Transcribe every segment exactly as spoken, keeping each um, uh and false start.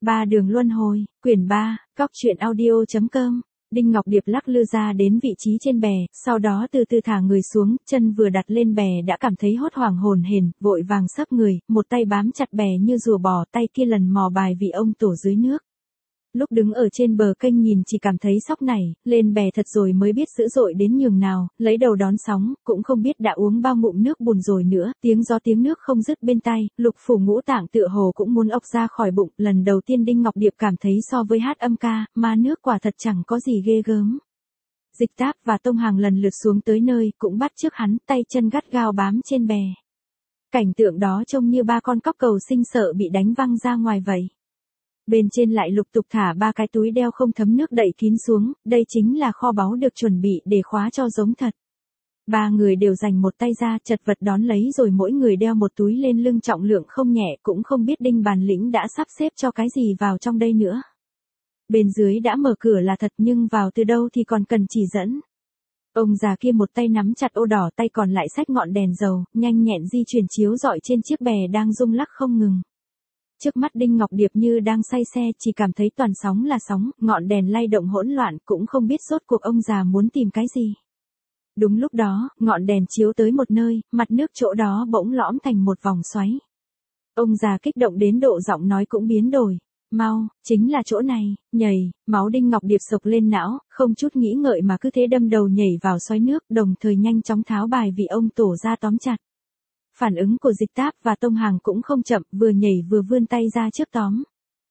Ba đường luân hồi, quyển ba, cóc truyện audio.com. Đinh Ngọc Điệp lắc lư ra đến vị trí trên bè, sau đó từ từ thả người xuống, chân vừa đặt lên bè đã cảm thấy hốt hoảng hồn hển, vội vàng sấp người, một tay bám chặt bè như rùa bò, tay kia lần mò bài vị ông tổ dưới nước. Lúc đứng ở trên bờ kênh nhìn chỉ cảm thấy sốc nảy, lên bè thật rồi mới biết dữ dội đến nhường nào, lấy đầu đón sóng, cũng không biết đã uống bao ngụm nước bùn rồi nữa, tiếng gió tiếng nước không dứt bên tai, lục phủ ngũ tạng tựa hồ cũng muốn ọc ra khỏi bụng, lần đầu tiên Đinh Ngọc Điệp cảm thấy so với hát âm ca, ma nước quả thật chẳng có gì ghê gớm. Dịch Táp và Tông Hàng lần lượt xuống tới nơi, cũng bắt trước hắn, tay chân gắt gao bám trên bè. Cảnh tượng đó trông như ba con cóc cầu sinh sợ bị đánh văng ra ngoài vậy. Bên trên lại lục tục thả ba cái túi đeo không thấm nước đậy kín xuống, đây chính là kho báu được chuẩn bị để khóa cho giống thật. Ba người đều dành một tay ra chật vật đón lấy rồi mỗi người đeo một túi lên lưng trọng lượng không nhẹ, cũng không biết Đinh bản lĩnh đã sắp xếp cho cái gì vào trong đây nữa. Bên dưới đã mở cửa là thật nhưng vào từ đâu thì còn cần chỉ dẫn. Ông già kia một tay nắm chặt ô đỏ, tay còn lại xách ngọn đèn dầu, nhanh nhẹn di chuyển chiếu rọi trên chiếc bè đang rung lắc không ngừng. Trước mắt Đinh Ngọc Điệp như đang say xe, chỉ cảm thấy toàn sóng là sóng, ngọn đèn lay động hỗn loạn, cũng không biết rốt cuộc ông già muốn tìm cái gì. Đúng lúc đó, ngọn đèn chiếu tới một nơi, mặt nước chỗ đó bỗng lõm thành một vòng xoáy. Ông già kích động đến độ giọng nói cũng biến đổi. Mau, chính là chỗ này, nhảy, máu Đinh Ngọc Điệp sộc lên não, không chút nghĩ ngợi mà cứ thế đâm đầu nhảy vào xoáy nước, đồng thời nhanh chóng tháo bài vị ông tổ ra tóm chặt. Phản ứng của Dịch Táp và Tông Hàng cũng không chậm, vừa nhảy vừa vươn tay ra trước tóm.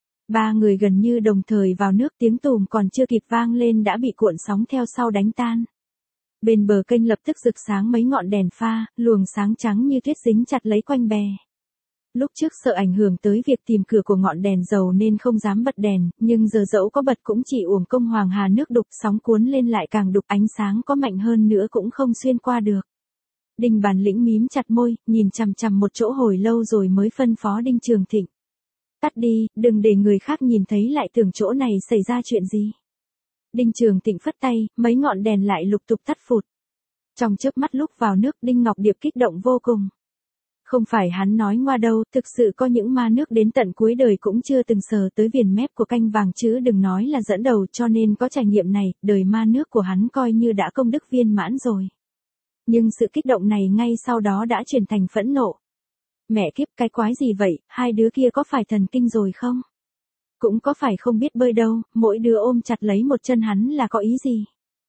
Ba người gần như đồng thời vào nước, tiếng tùm còn chưa kịp vang lên đã bị cuộn sóng theo sau đánh tan. Bên bờ kênh lập tức rực sáng mấy ngọn đèn pha, luồng sáng trắng như tuyết dính chặt lấy quanh bè. Lúc trước sợ ảnh hưởng tới việc tìm cửa của ngọn đèn dầu nên không dám bật đèn, nhưng giờ dẫu có bật cũng chỉ uổng công hoàng hà nước đục, sóng cuốn lên lại càng đục, ánh sáng có mạnh hơn nữa cũng không xuyên qua được. Đinh bản lĩnh mím chặt môi, nhìn chằm chằm một chỗ hồi lâu rồi mới phân phó Đinh Trường Thịnh. Tắt đi, đừng để người khác nhìn thấy lại tưởng chỗ này xảy ra chuyện gì. Đinh Trường Thịnh phất tay, mấy ngọn đèn lại lục tục tắt phụt. Trong chớp mắt lúc vào nước Đinh Ngọc Điệp kích động vô cùng. Không phải hắn nói ngoa đâu, thực sự có những ma nước đến tận cuối đời cũng chưa từng sờ tới viền mép của canh vàng chứ đừng nói là dẫn đầu, cho nên có trải nghiệm này, đời ma nước của hắn coi như đã công đức viên mãn rồi. Nhưng sự kích động này ngay sau đó đã chuyển thành phẫn nộ. Mẹ kiếp, cái quái gì vậy, hai đứa kia có phải thần kinh rồi không? Cũng có phải không biết bơi đâu, mỗi đứa ôm chặt lấy một chân hắn là có ý gì?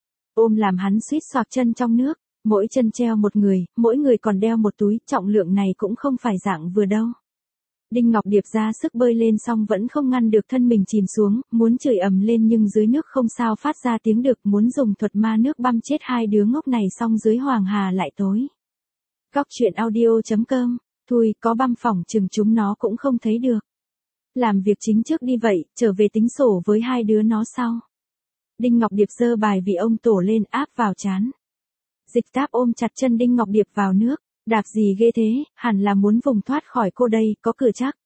Ôm làm hắn suýt xoạc chân trong nước, mỗi chân treo một người, mỗi người còn đeo một túi, trọng lượng này cũng không phải dạng vừa đâu. Đinh Ngọc Điệp ra sức bơi lên xong vẫn không ngăn được thân mình chìm xuống, muốn chửi ầm lên nhưng dưới nước không sao phát ra tiếng được, muốn dùng thuật ma nước băm chết hai đứa ngốc này xong dưới hoàng hà lại tối. Cóc truyện audio.com, thui, có băm phỏng chừng chúng nó cũng không thấy được. Làm việc chính trước đi vậy, trở về tính sổ với hai đứa nó sau. Đinh Ngọc Điệp giơ bài vị ông tổ lên áp vào trán. Dịch Táp ôm chặt chân Đinh Ngọc Điệp vào nước. Đạp gì ghê thế, hẳn là muốn vùng thoát khỏi cô đây, có cửa chắc.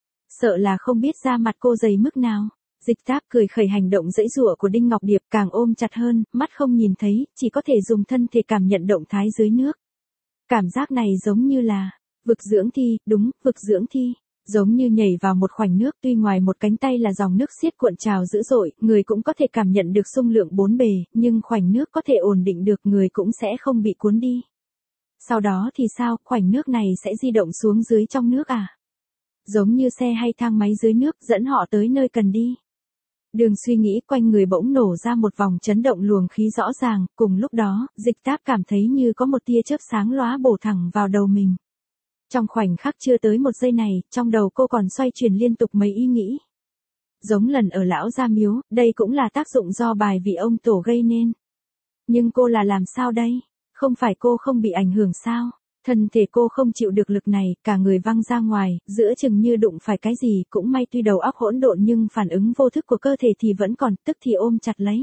Sợ là không biết ra mặt cô dày mức nào. Dịch Táp cười khẩy hành động dãy dụa của Đinh Ngọc Điệp, càng ôm chặt hơn, mắt không nhìn thấy, chỉ có thể dùng thân thể cảm nhận động thái dưới nước. Cảm giác này giống như là vực dưỡng thi, đúng, vực dưỡng thi. Giống như nhảy vào một khoảnh nước, tuy ngoài một cánh tay là dòng nước xiết cuộn trào dữ dội, người cũng có thể cảm nhận được xung lượng bốn bề, nhưng khoảnh nước có thể ổn định được, người cũng sẽ không bị cuốn đi. Sau đó thì sao, khoảnh nước này sẽ di động xuống dưới trong nước à? Giống như xe hay thang máy dưới nước dẫn họ tới nơi cần đi. Đường suy nghĩ quanh người bỗng nổ ra một vòng chấn động luồng khí rõ ràng, cùng lúc đó, Dịch Táp cảm thấy như có một tia chớp sáng lóa bổ thẳng vào đầu mình. Trong khoảnh khắc chưa tới một giây này, trong đầu cô còn xoay chuyển liên tục mấy ý nghĩ. Giống lần ở lão gia miếu, đây cũng là tác dụng do bài vị ông tổ gây nên. Nhưng cô là làm sao đây? Không phải cô không bị ảnh hưởng sao? Thân thể cô không chịu được lực này, cả người văng ra ngoài, giữa chừng như đụng phải cái gì, cũng may tuy đầu óc hỗn độn nhưng phản ứng vô thức của cơ thể thì vẫn còn, tức thì ôm chặt lấy.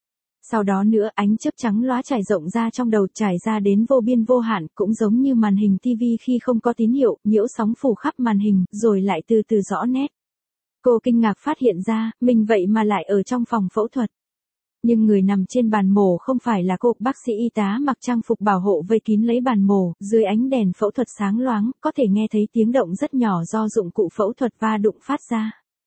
Sau đó nữa, ánh chớp trắng lóa trải rộng ra trong đầu, trải ra đến vô biên vô hạn, cũng giống như màn hình tivi khi không có tín hiệu, nhiễu sóng phủ khắp màn hình, rồi lại từ từ rõ nét. Cô kinh ngạc phát hiện ra, mình vậy mà lại ở trong phòng phẫu thuật. Nhưng người nằm trên bàn mổ không phải là cô, bác sĩ y tá mặc trang phục bảo hộ vây kín lấy bàn mổ, dưới ánh đèn phẫu thuật sáng loáng, có thể nghe thấy tiếng động rất nhỏ do dụng cụ phẫu thuật va đụng phát ra.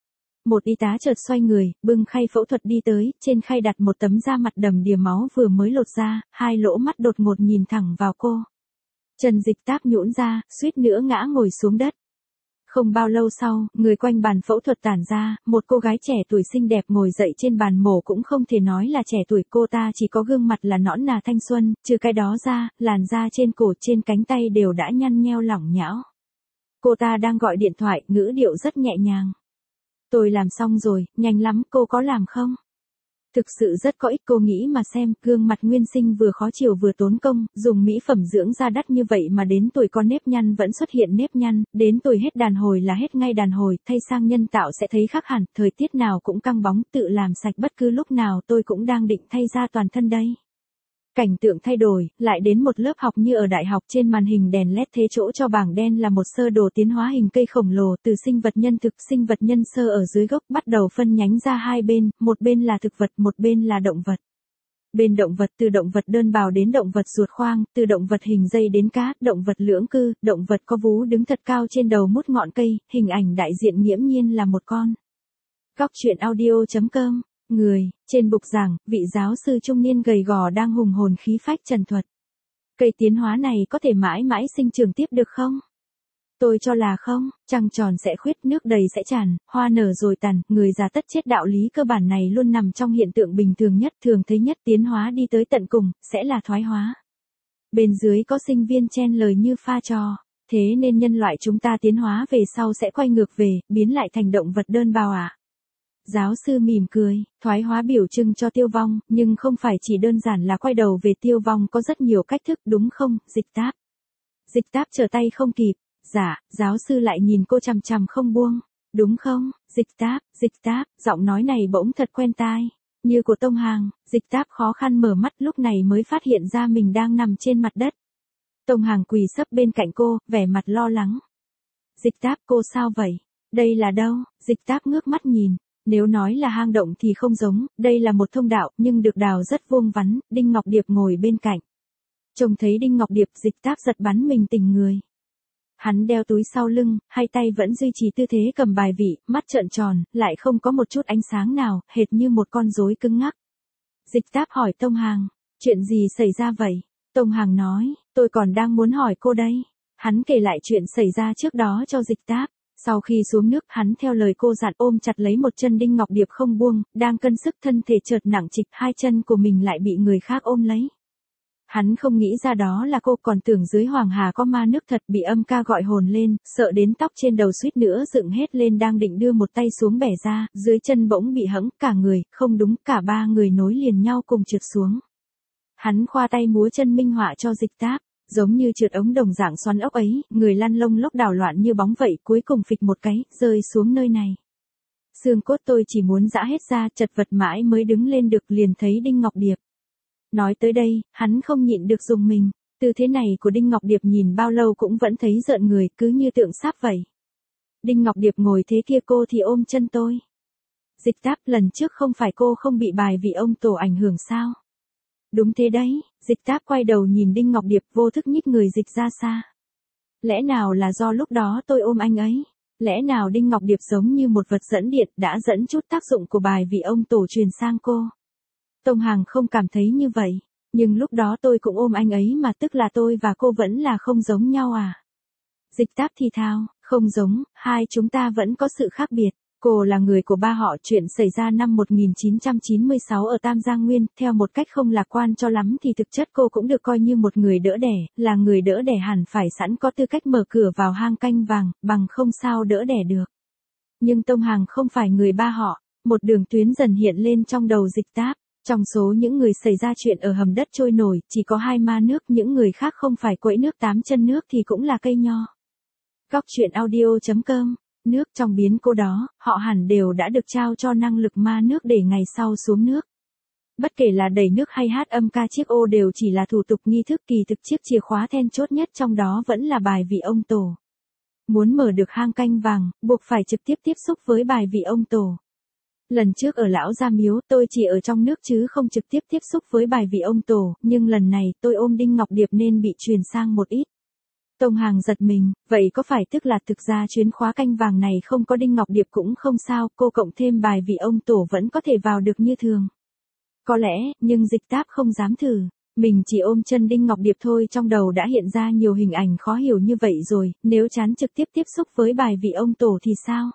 Một y tá chợt xoay người, bưng khay phẫu thuật đi tới, trên khay đặt một tấm da mặt đầm đìa máu vừa mới lột ra, hai lỗ mắt đột ngột nhìn thẳng vào cô. Trần Dịch Táp nhũn ra, suýt nữa ngã ngồi xuống đất. Không bao lâu sau, người quanh bàn phẫu thuật tản ra, một cô gái trẻ tuổi xinh đẹp ngồi dậy trên bàn mổ cũng không thể nói là trẻ tuổi, cô ta chỉ có gương mặt là nõn nà thanh xuân, trừ cái đó ra, làn da trên cổ trên cánh tay đều đã nhăn nheo lỏng nhão. Cô ta đang gọi điện thoại, ngữ điệu rất nhẹ nhàng. Tôi làm xong rồi, nhanh lắm, cô có làm không? Thực sự rất có ích, cô nghĩ mà xem, gương mặt nguyên sinh vừa khó chịu vừa tốn công, dùng mỹ phẩm dưỡng da đắt như vậy mà đến tuổi con nếp nhăn vẫn xuất hiện nếp nhăn, đến tuổi hết đàn hồi là hết ngay đàn hồi, thay sang nhân tạo sẽ thấy khác hẳn, thời tiết nào cũng căng bóng, tự làm sạch bất cứ lúc nào, tôi cũng đang định thay da toàn thân đây. Cảnh tượng thay đổi, lại đến một lớp học như ở đại học, trên màn hình đèn led thế chỗ cho bảng đen là một sơ đồ tiến hóa hình cây khổng lồ từ sinh vật nhân thực, sinh vật nhân sơ ở dưới gốc bắt đầu phân nhánh ra hai bên, một bên là thực vật, một bên là động vật. Bên động vật từ động vật đơn bào đến động vật ruột khoang, từ động vật hình dây đến cá, động vật lưỡng cư, động vật có vú đứng thật cao trên đầu mút ngọn cây, hình ảnh đại diện nghiễm nhiên là một con. Góc truyện audio chấm com. Người, trên bục giảng, vị giáo sư trung niên gầy gò đang hùng hồn khí phách trần thuật. Cây tiến hóa này có thể mãi mãi sinh trưởng tiếp được không? Tôi cho là không, trăng tròn sẽ khuyết, nước đầy sẽ tràn, hoa nở rồi tàn, người già tất chết, đạo lý cơ bản này luôn nằm trong hiện tượng bình thường nhất, thường thấy nhất, tiến hóa đi tới tận cùng, sẽ là thoái hóa. Bên dưới có sinh viên chen lời như pha trò. Thế nên nhân loại chúng ta tiến hóa về sau sẽ quay ngược về, biến lại thành động vật đơn bào ạ. À? Giáo sư mỉm cười, thoái hóa biểu trưng cho tiêu vong, nhưng không phải chỉ đơn giản là quay đầu về tiêu vong, có rất nhiều cách thức, đúng không, Dịch Táp? Dịch Táp trở tay không kịp. Dạ, giáo sư lại nhìn cô chằm chằm không buông. Đúng không, Dịch Táp, Dịch Táp, giọng nói này bỗng thật quen tai. Như của Tông Hàng, Dịch Táp khó khăn mở mắt, lúc này mới phát hiện ra mình đang nằm trên mặt đất. Tông Hàng quỳ sấp bên cạnh cô, vẻ mặt lo lắng. Dịch Táp, cô sao vậy? Đây là đâu? Dịch Táp ngước mắt nhìn. Nếu nói là hang động thì không giống, đây là một thông đạo, nhưng được đào rất vuông vắn, Đinh Ngọc Điệp ngồi bên cạnh. Trông thấy Đinh Ngọc Điệp, Dịch Táp giật bắn mình tỉnh người. Hắn đeo túi sau lưng, hai tay vẫn duy trì tư thế cầm bài vị, mắt trợn tròn, lại không có một chút ánh sáng nào, hệt như một con rối cứng ngắc. Dịch Táp hỏi Tông Hàng, chuyện gì xảy ra vậy? Tông Hàng nói, tôi còn đang muốn hỏi cô đây. Hắn kể lại chuyện xảy ra trước đó cho Dịch Táp. Sau khi xuống nước, hắn theo lời cô dặn ôm chặt lấy một chân Đinh Ngọc Điệp không buông, đang cân sức thân thể chợt nặng trịch, hai chân của mình lại bị người khác ôm lấy. Hắn không nghĩ ra đó là cô, còn tưởng dưới Hoàng Hà có ma nước thật, bị âm ca gọi hồn lên, sợ đến tóc trên đầu suýt nữa dựng hết lên, đang định đưa một tay xuống bẻ ra, dưới chân bỗng bị hẫng, cả người, không đúng, cả ba người nối liền nhau cùng trượt xuống. Hắn khoa tay múa chân minh họa cho Dịch Táp. Giống như trượt ống đồng dạng xoắn ốc ấy, người lăn lông lốc đảo loạn như bóng vậy, cuối cùng phịch một cái, rơi xuống nơi này. Xương cốt tôi chỉ muốn giã hết ra, chật vật mãi mới đứng lên được, liền thấy Đinh Ngọc Điệp. Nói tới đây, hắn không nhịn được dùng mình, tư thế này của Đinh Ngọc Điệp nhìn bao lâu cũng vẫn thấy rợn người, cứ như tượng sáp vậy. Đinh Ngọc Điệp ngồi thế kia, cô thì ôm chân tôi. Dịch Táp, lần trước không phải cô không bị bài vì ông tổ ảnh hưởng sao? Đúng thế đấy, Dịch Táp quay đầu nhìn Đinh Ngọc Điệp, vô thức nhích người dịch ra xa. Lẽ nào là do lúc đó tôi ôm anh ấy? Lẽ nào Đinh Ngọc Điệp giống như một vật dẫn điện đã dẫn chút tác dụng của bài vì ông tổ truyền sang cô? Tông Hàng không cảm thấy như vậy, nhưng lúc đó tôi cũng ôm anh ấy mà, tức là tôi và cô vẫn là không giống nhau à? Dịch Táp thì thào, không giống, hai chúng ta vẫn có sự khác biệt. Cô là người của ba họ, chuyện xảy ra năm một nghìn chín trăm chín mươi sáu ở Tam Giang Nguyên, theo một cách không lạc quan cho lắm thì thực chất cô cũng được coi như một người đỡ đẻ, là người đỡ đẻ hẳn phải sẵn có tư cách mở cửa vào hang canh vàng, bằng không sao đỡ đẻ được. Nhưng Tông Hàng không phải người ba họ, một đường tuyến dần hiện lên trong đầu Dịch Táp. Trong số những người xảy ra chuyện ở hầm đất trôi nổi, chỉ có hai ma nước, những người khác không phải quẫy nước tám chân nước thì cũng là cây nho. Góc truyện audio chấm com. Nước trong biến cố đó, họ hẳn đều đã được trao cho năng lực ma nước để ngày sau xuống nước. Bất kể là đẩy nước hay hát âm ca chiếc ô đều chỉ là thủ tục nghi thức, kỳ thực chiếc chìa khóa then chốt nhất trong đó vẫn là bài vị ông tổ. Muốn mở được hang canh vàng, buộc phải trực tiếp tiếp xúc với bài vị ông tổ. Lần trước ở Lão Gia Miếu, tôi chỉ ở trong nước chứ không trực tiếp tiếp xúc với bài vị ông tổ, nhưng lần này tôi ôm Đinh Ngọc Điệp nên bị truyền sang một ít. Tông Hàng giật mình, vậy có phải tức là thực ra chuyến khóa canh vàng này không có Đinh Ngọc Điệp cũng không sao, cô cộng thêm bài vị ông tổ vẫn có thể vào được như thường. Có lẽ, nhưng Dịch Táp không dám thử. Mình chỉ ôm chân Đinh Ngọc Điệp thôi, trong đầu đã hiện ra nhiều hình ảnh khó hiểu như vậy rồi, nếu chán trực tiếp tiếp xúc với bài vị ông tổ thì sao?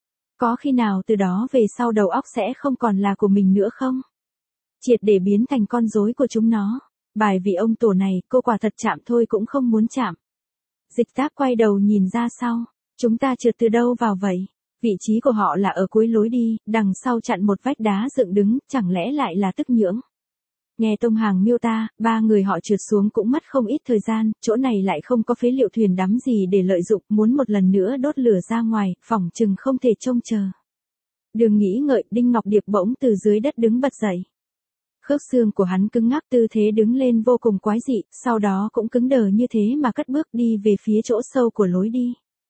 Có khi nào từ đó về sau đầu óc sẽ không còn là của mình nữa không? Triệt để biến thành con rối của chúng nó. Bài vị ông tổ này, cô quả thật chạm thôi cũng không muốn chạm. Dịch Táp quay đầu nhìn ra sau. Chúng ta trượt từ đâu vào vậy? Vị trí của họ là ở cuối lối đi, đằng sau chặn một vách đá dựng đứng, chẳng lẽ lại là Tức Nhưỡng? Nghe Tông Hàng miêu tả, ba người họ trượt xuống cũng mất không ít thời gian, chỗ này lại không có phế liệu thuyền đắm gì để lợi dụng, muốn một lần nữa đốt lửa ra ngoài, phỏng chừng không thể trông chờ. Đừng nghĩ ngợi, Đinh Ngọc Điệp bỗng từ dưới đất đứng bật dậy. Khớp xương của hắn cứng ngắc, tư thế đứng lên vô cùng quái dị, sau đó cũng cứng đờ như thế mà cất bước đi về phía chỗ sâu của lối đi.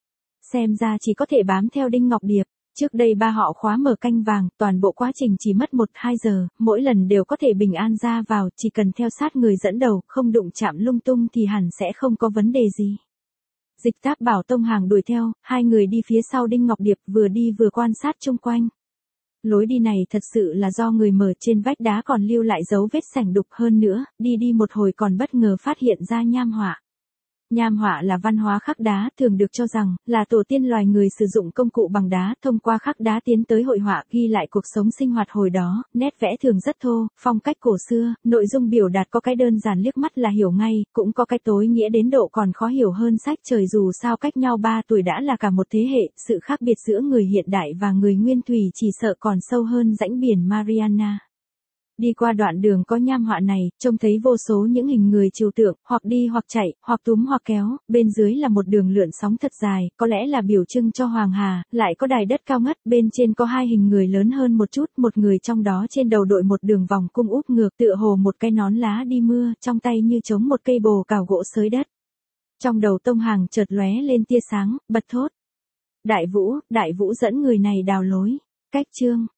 Xem ra chỉ có thể bám theo Đinh Ngọc Điệp. Trước đây ba họ khóa mở canh vàng, toàn bộ quá trình chỉ mất một hai giờ, mỗi lần đều có thể bình an ra vào, chỉ cần theo sát người dẫn đầu, không đụng chạm lung tung thì hẳn sẽ không có vấn đề gì. Dịch Táp bảo Tông Hàng đuổi theo, hai người đi phía sau Đinh Ngọc Điệp, vừa đi vừa quan sát chung quanh. Lối đi này thật sự là do người mở, trên vách đá còn lưu lại dấu vết sảnh đục, hơn nữa, đi đi một hồi còn bất ngờ phát hiện ra nham họa. Nham họa là văn hóa khắc đá, thường được cho rằng là tổ tiên loài người sử dụng công cụ bằng đá, thông qua khắc đá tiến tới hội họa, ghi lại cuộc sống sinh hoạt hồi đó. Nét vẽ thường rất thô, phong cách cổ xưa, nội dung biểu đạt có cái đơn giản liếc mắt là hiểu ngay, cũng có cái tối nghĩa đến độ còn khó hiểu hơn sách trời. Dù sao cách nhau ba tuổi đã là cả một thế hệ, sự khác biệt giữa người hiện đại và người nguyên thủy chỉ sợ còn sâu hơn rãnh biển Mariana. Đi qua đoạn đường có nham họa này, trông thấy vô số những hình người trừu tượng, hoặc đi hoặc chạy, hoặc túm hoặc kéo, bên dưới là một đường lượn sóng thật dài, có lẽ là biểu trưng cho Hoàng Hà, lại có đài đất cao ngất, bên trên có hai hình người lớn hơn một chút, một người trong đó trên đầu đội một đường vòng cung úp ngược, tựa hồ một cái nón lá đi mưa, trong tay như chống một cây bồ cào gỗ xới đất. Trong đầu Tông Hàng chợt lóe lên tia sáng, bật thốt. Đại Vũ, Đại Vũ dẫn người này đào lối. Cách chương